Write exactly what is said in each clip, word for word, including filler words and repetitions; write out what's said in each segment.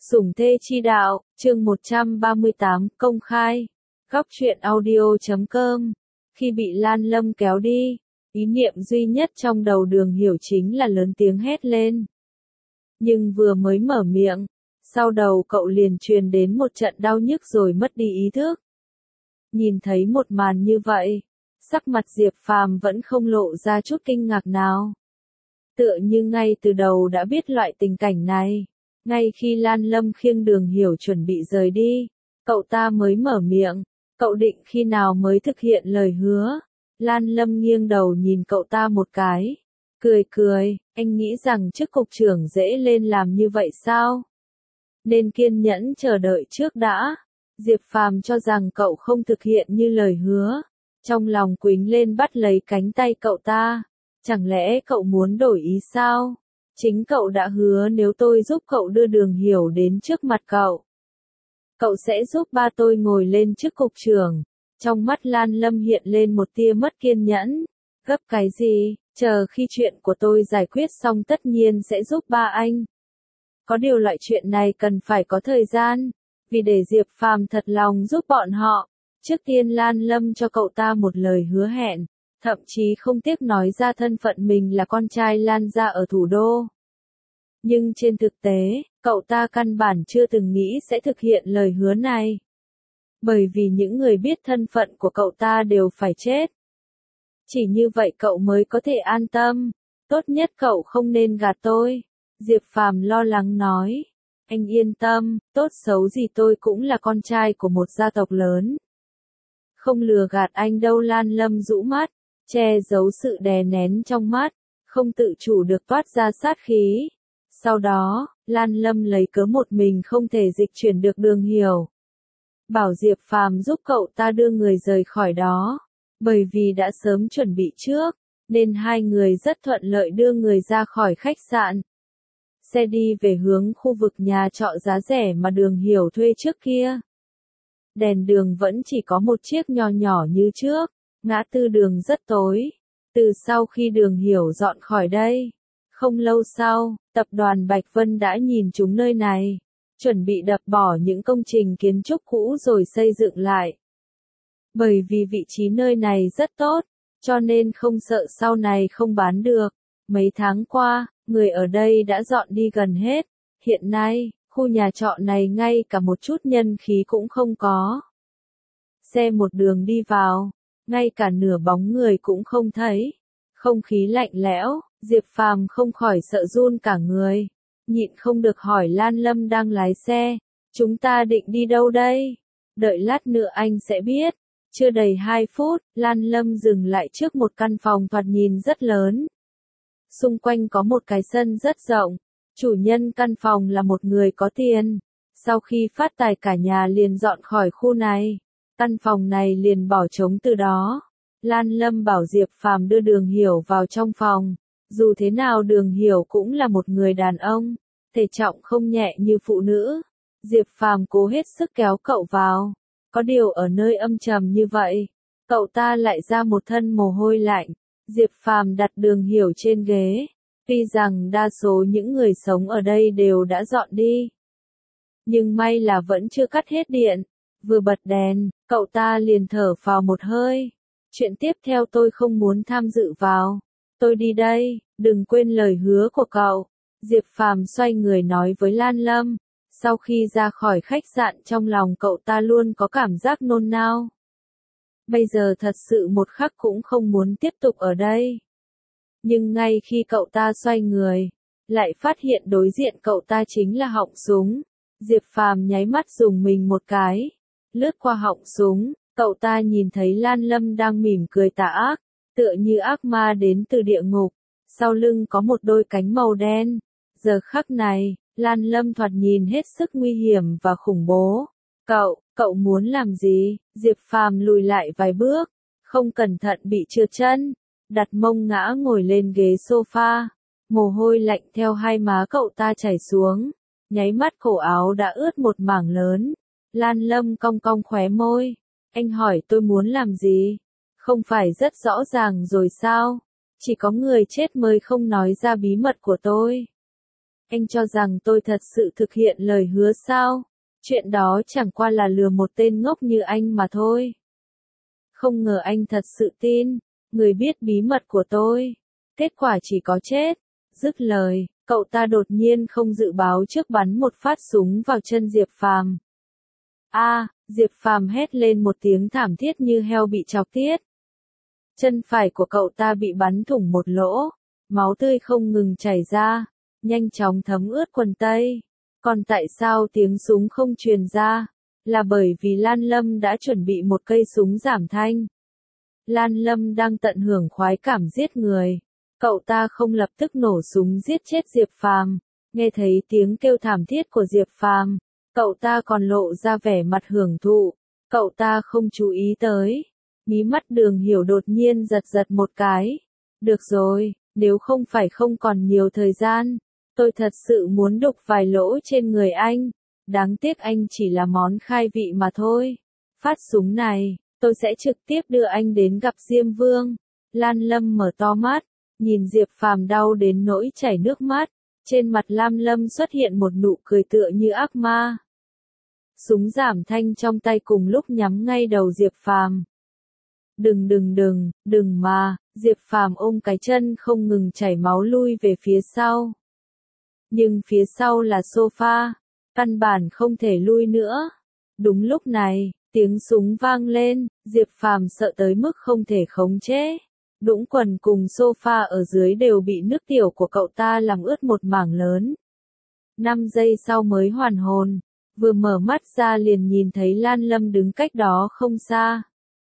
Sủng thê chi đạo, chương một trăm ba mươi tám, công khai. Góc truyện audio chấm com. Khi bị Lan Lâm kéo đi, ý niệm duy nhất trong đầu Đường Hiểu chính là lớn tiếng hét lên. Nhưng vừa mới mở miệng, sau đầu cậu liền truyền đến một trận đau nhức rồi mất đi ý thức. Nhìn thấy một màn như vậy, sắc mặt Diệp Phàm vẫn không lộ ra chút kinh ngạc nào. Tựa như ngay từ đầu đã biết loại tình cảnh này. Ngay khi Lan Lâm khiêng Đường Hiểu chuẩn bị rời đi, cậu ta mới mở miệng, cậu định khi nào mới thực hiện lời hứa. Lan Lâm nghiêng đầu nhìn cậu ta một cái, cười cười, anh nghĩ rằng chức cục trưởng dễ lên làm như vậy sao? Nên kiên nhẫn chờ đợi trước đã. Diệp Phàm cho rằng cậu không thực hiện như lời hứa, trong lòng quýnh lên bắt lấy cánh tay cậu ta, chẳng lẽ cậu muốn đổi ý sao? Chính cậu đã hứa nếu tôi giúp cậu đưa Đường Hiểu đến trước mặt cậu, cậu sẽ giúp ba tôi ngồi lên chức cục trưởng. Trong mắt Lan Lâm hiện lên một tia mất kiên nhẫn. Gấp cái gì, chờ khi chuyện của tôi giải quyết xong tất nhiên sẽ giúp ba anh. Có điều loại chuyện này cần phải có thời gian, vì để Diệp Phàm thật lòng giúp bọn họ, trước tiên Lan Lâm cho cậu ta một lời hứa hẹn. Thậm chí không tiếc nói ra thân phận mình là con trai Lan gia ở thủ đô. Nhưng trên thực tế, cậu ta căn bản chưa từng nghĩ sẽ thực hiện lời hứa này. Bởi vì những người biết thân phận của cậu ta đều phải chết. Chỉ như vậy cậu mới có thể an tâm. Tốt nhất cậu không nên gạt tôi. Diệp Phàm lo lắng nói. Anh yên tâm, tốt xấu gì tôi cũng là con trai của một gia tộc lớn. Không lừa gạt anh đâu. Lan Lâm rũ mắt, che giấu sự đè nén trong mắt, không tự chủ được toát ra sát khí. Sau đó, Lan Lâm lấy cớ một mình không thể dịch chuyển được Đường Hiểu. Bảo Diệp Phàm giúp cậu ta đưa người rời khỏi đó. Bởi vì đã sớm chuẩn bị trước, nên hai người rất thuận lợi đưa người ra khỏi khách sạn. Xe đi về hướng khu vực nhà trọ giá rẻ mà Đường Hiểu thuê trước kia. Đèn đường vẫn chỉ có một chiếc nho nhỏ như trước. Ngã tư đường rất tối. Từ sau khi Đường Hiểu dọn khỏi đây, không lâu sau, tập đoàn Bạch Vân đã nhìn trúng nơi này, chuẩn bị đập bỏ những công trình kiến trúc cũ rồi xây dựng lại. Bởi vì vị trí nơi này rất tốt, cho nên không sợ sau này không bán được. Mấy tháng qua, người ở đây đã dọn đi gần hết. Hiện nay, khu nhà trọ này ngay cả một chút nhân khí cũng không có. Xe một đường đi vào, ngay cả nửa bóng người cũng không thấy. Không khí lạnh lẽo, Diệp Phàm không khỏi sợ run cả người. Nhịn không được hỏi Lan Lâm đang lái xe. Chúng ta định đi đâu đây? Đợi lát nữa anh sẽ biết. Chưa đầy hai phút, Lan Lâm dừng lại trước một căn phòng thoạt nhìn rất lớn. Xung quanh có một cái sân rất rộng. Chủ nhân căn phòng là một người có tiền. Sau khi phát tài cả nhà liền dọn khỏi khu này. Căn phòng này liền bỏ trống từ đó. Lan Lâm bảo Diệp Phàm đưa Đường Hiểu vào trong phòng. Dù thế nào Đường Hiểu cũng là một người đàn ông, thể trọng không nhẹ như phụ nữ. Diệp Phàm cố hết sức kéo cậu vào. Có điều ở nơi âm trầm như vậy, cậu ta lại ra một thân mồ hôi lạnh. Diệp Phàm đặt Đường Hiểu trên ghế. Tuy rằng đa số những người sống ở đây đều đã dọn đi, nhưng may là vẫn chưa cắt hết điện. Vừa bật đèn, cậu ta liền thở phào một hơi. Chuyện tiếp theo tôi không muốn tham dự vào. Tôi đi đây, đừng quên lời hứa của cậu. Diệp Phàm xoay người nói với Lan Lâm. Sau khi ra khỏi khách sạn trong lòng cậu ta luôn có cảm giác nôn nao. Bây giờ thật sự một khắc cũng không muốn tiếp tục ở đây. Nhưng ngay khi cậu ta xoay người, lại phát hiện đối diện cậu ta chính là họng súng. Diệp Phàm nháy mắt dùng mình một cái. Lướt qua họng súng, cậu ta nhìn thấy Lan Lâm đang mỉm cười tà ác, tựa như ác ma đến từ địa ngục. Sau lưng có một đôi cánh màu đen. Giờ khắc này, Lan Lâm thoạt nhìn hết sức nguy hiểm và khủng bố. Cậu, cậu muốn làm gì? Diệp Phàm lùi lại vài bước, không cẩn thận bị trượt chân, đặt mông ngã ngồi lên ghế sofa. Mồ hôi lạnh theo hai má cậu ta chảy xuống, nháy mắt cổ áo đã ướt một mảng lớn. Lan Lâm cong cong khóe môi. Anh hỏi tôi muốn làm gì? Không phải rất rõ ràng rồi sao? Chỉ có người chết mới không nói ra bí mật của tôi. Anh cho rằng tôi thật sự thực hiện lời hứa sao? Chuyện đó chẳng qua là lừa một tên ngốc như anh mà thôi. Không ngờ anh thật sự tin, người biết bí mật của tôi. Kết quả chỉ có chết. Dứt lời, cậu ta đột nhiên không dự báo trước bắn một phát súng vào chân Diệp Phàm. A, Diệp Phàm hét lên một tiếng thảm thiết như heo bị chọc tiết. Chân phải của cậu ta bị bắn thủng một lỗ, máu tươi không ngừng chảy ra, nhanh chóng thấm ướt quần tây. Còn tại sao tiếng súng không truyền ra? Là bởi vì Lan Lâm đã chuẩn bị một cây súng giảm thanh. Lan Lâm đang tận hưởng khoái cảm giết người. Cậu ta không lập tức nổ súng giết chết Diệp Phàm, nghe thấy tiếng kêu thảm thiết của Diệp Phàm, cậu ta còn lộ ra vẻ mặt hưởng thụ. Cậu ta không chú ý tới. Mí mắt Đường Hiểu đột nhiên giật giật một cái. Được rồi, nếu không phải không còn nhiều thời gian, tôi thật sự muốn đục vài lỗ trên người anh. Đáng tiếc anh chỉ là món khai vị mà thôi. Phát súng này, tôi sẽ trực tiếp đưa anh đến gặp Diêm Vương. Lan Lâm mở to mắt, nhìn Diệp Phàm đau đến nỗi chảy nước mắt. Trên mặt Lam Lâm xuất hiện một nụ cười tựa như ác ma. Súng giảm thanh trong tay cùng lúc nhắm ngay đầu Diệp Phàm. Đừng đừng đừng, đừng mà, Diệp Phàm ôm cái chân không ngừng chảy máu lui về phía sau. Nhưng phía sau là sofa, căn bản không thể lui nữa. Đúng lúc này, tiếng súng vang lên, Diệp Phàm sợ tới mức không thể khống chế. Đũng quần cùng sofa ở dưới đều bị nước tiểu của cậu ta làm ướt một mảng lớn. Năm giây sau mới hoàn hồn, vừa mở mắt ra liền nhìn thấy Lan Lâm đứng cách đó không xa.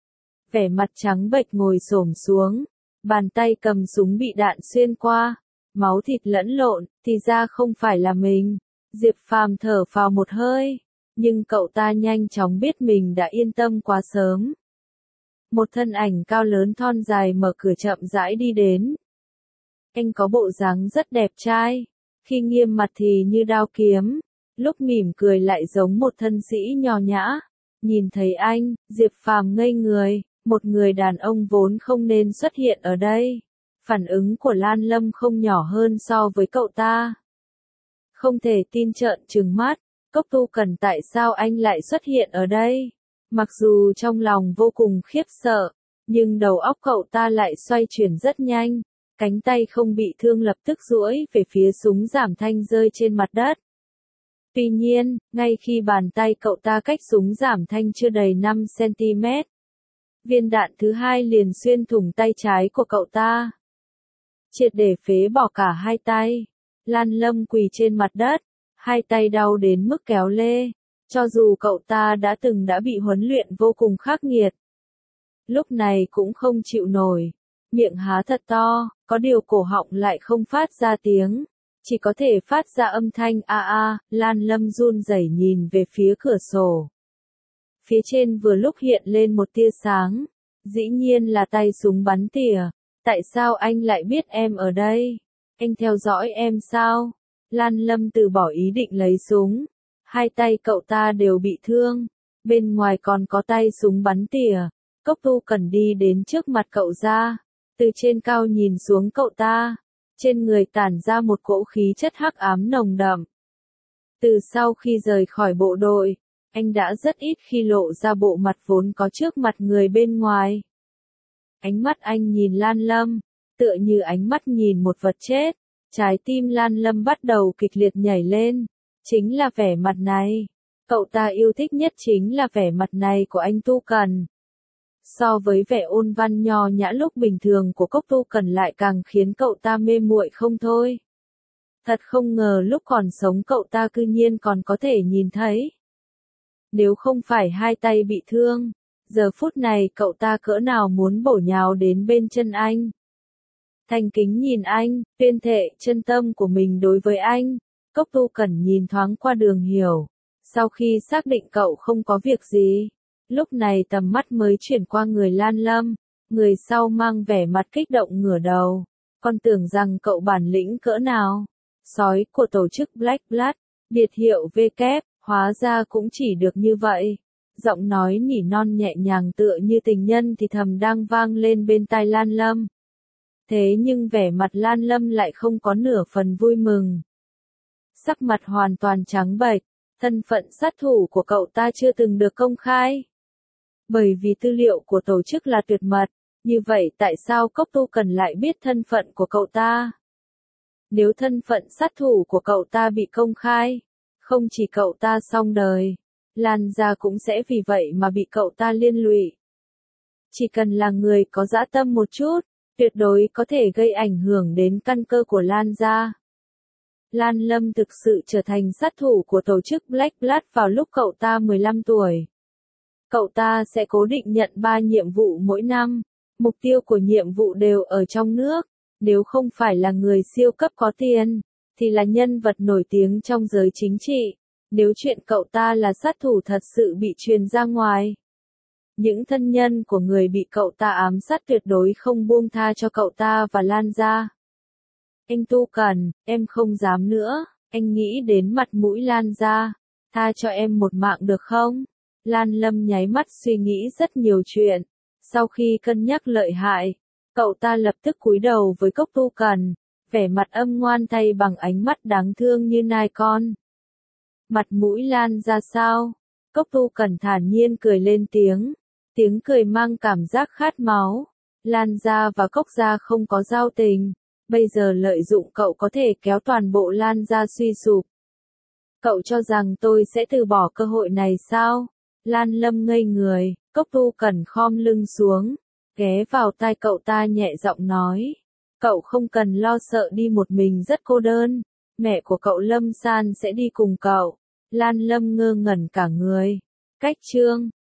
Vẻ mặt trắng bệch ngồi xổm xuống, bàn tay cầm súng bị đạn xuyên qua, máu thịt lẫn lộn, thì ra không phải là mình. Diệp Phàm thở phào một hơi, nhưng cậu ta nhanh chóng biết mình đã yên tâm quá sớm. Một thân ảnh cao lớn thon dài mở cửa chậm rãi đi đến. Anh có bộ dáng rất đẹp trai, khi nghiêm mặt thì như đao kiếm, lúc mỉm cười lại giống một thân sĩ nho nhã. Nhìn thấy anh, Diệp Phàm ngây người, một người đàn ông vốn không nên xuất hiện ở đây. Phản ứng của Lan Lâm không nhỏ hơn so với cậu ta. Không thể tin trợn trừng mắt, Cốc Tu Cần tại sao anh lại xuất hiện ở đây? Mặc dù trong lòng vô cùng khiếp sợ, nhưng đầu óc cậu ta lại xoay chuyển rất nhanh, cánh tay không bị thương lập tức duỗi về phía súng giảm thanh rơi trên mặt đất. Tuy nhiên, ngay khi bàn tay cậu ta cách súng giảm thanh chưa đầy năm xăng-ti-mét, viên đạn thứ hai liền xuyên thủng tay trái của cậu ta. Triệt để phế bỏ cả hai tay. Lan Lâm quỳ trên mặt đất, hai tay đau đến mức kéo lê. Cho dù cậu ta đã từng đã bị huấn luyện vô cùng khắc nghiệt, lúc này cũng không chịu nổi. Miệng há thật to, có điều cổ họng lại không phát ra tiếng, chỉ có thể phát ra âm thanh a a. Lan Lâm run rẩy nhìn về phía cửa sổ. Phía trên vừa lúc hiện lên một tia sáng, dĩ nhiên là tay súng bắn tỉa. Tại sao anh lại biết em ở đây? Anh theo dõi em sao? Lan Lâm từ bỏ ý định lấy súng. Hai tay cậu ta đều bị thương. Bên ngoài còn có tay súng bắn tỉa. Cốc Tu Cần đi đến trước mặt cậu ra. Từ trên cao nhìn xuống cậu ta. Trên người tản ra một cỗ khí chất hắc ám nồng đậm. Từ sau khi rời khỏi bộ đội, anh đã rất ít khi lộ ra bộ mặt vốn có trước mặt người bên ngoài. Ánh mắt anh nhìn Lan Lâm, tựa như ánh mắt nhìn một vật chết. Trái tim Lan Lâm bắt đầu kịch liệt nhảy lên. Chính là vẻ mặt này. Cậu ta yêu thích nhất chính là vẻ mặt này của anh Tu Cần. So với vẻ ôn văn nho nhã lúc bình thường của Cốc Tu Cần lại càng khiến cậu ta mê muội không thôi. Thật không ngờ lúc còn sống cậu ta cư nhiên còn có thể nhìn thấy. Nếu không phải hai tay bị thương, giờ phút này cậu ta cỡ nào muốn bổ nhào đến bên chân anh. Thành kính nhìn anh, tuyên thệ chân tâm của mình đối với anh. Cốc Tu Cần nhìn thoáng qua Đường Hiểu. Sau khi xác định cậu không có việc gì, lúc này tầm mắt mới chuyển qua người Lan Lâm. Người sau mang vẻ mặt kích động ngửa đầu. Con tưởng rằng cậu bản lĩnh cỡ nào. Sói của tổ chức Black Blood, biệt hiệu V kép, hóa ra cũng chỉ được như vậy. Giọng nói nỉ non nhẹ nhàng tựa như tình nhân thì thầm đang vang lên bên tai Lan Lâm. Thế nhưng vẻ mặt Lan Lâm lại không có nửa phần vui mừng. sắc mặt hoàn toàn trắng bệch, thân phận sát thủ của cậu ta chưa từng được công khai. Bởi vì tư liệu của tổ chức là tuyệt mật, như vậy tại sao Cốc Tu Cần lại biết thân phận của cậu ta? Nếu thân phận sát thủ của cậu ta bị công khai, không chỉ cậu ta xong đời, Lan gia cũng sẽ vì vậy mà bị cậu ta liên lụy. Chỉ cần là người có dã tâm một chút, tuyệt đối có thể gây ảnh hưởng đến căn cơ của Lan gia. Lan Lâm thực sự trở thành sát thủ của tổ chức Black Blood vào lúc cậu ta mười lăm tuổi. Cậu ta sẽ cố định nhận ba nhiệm vụ mỗi năm, mục tiêu của nhiệm vụ đều ở trong nước, nếu không phải là người siêu cấp có tiền, thì là nhân vật nổi tiếng trong giới chính trị, nếu chuyện cậu ta là sát thủ thật sự bị truyền ra ngoài. Những thân nhân của người bị cậu ta ám sát tuyệt đối không buông tha cho cậu ta và Lan gia. Anh Tu Cần, em không dám nữa, anh nghĩ đến mặt mũi Lan gia, tha cho em một mạng được không? Lan Lâm nháy mắt suy nghĩ rất nhiều chuyện, sau khi cân nhắc lợi hại, cậu ta lập tức cúi đầu với Cốc Tu Cần, vẻ mặt âm ngoan thay bằng ánh mắt đáng thương như nai con. Mặt mũi Lan ra sao? Cốc Tu Cần thản nhiên cười lên tiếng, tiếng cười mang cảm giác khát máu. Lan gia và Cốc gia không có giao tình, bây giờ lợi dụng cậu có thể kéo toàn bộ Lan gia suy sụp. Cậu cho rằng tôi sẽ từ bỏ cơ hội này sao? Lan Lâm ngây người, Cốc Tu Cần khom lưng xuống, ghé vào tai cậu ta nhẹ giọng nói. Cậu không cần lo sợ đi một mình rất cô đơn, mẹ của cậu Lâm San sẽ đi cùng cậu. Lan Lâm ngơ ngẩn cả người. Cách chương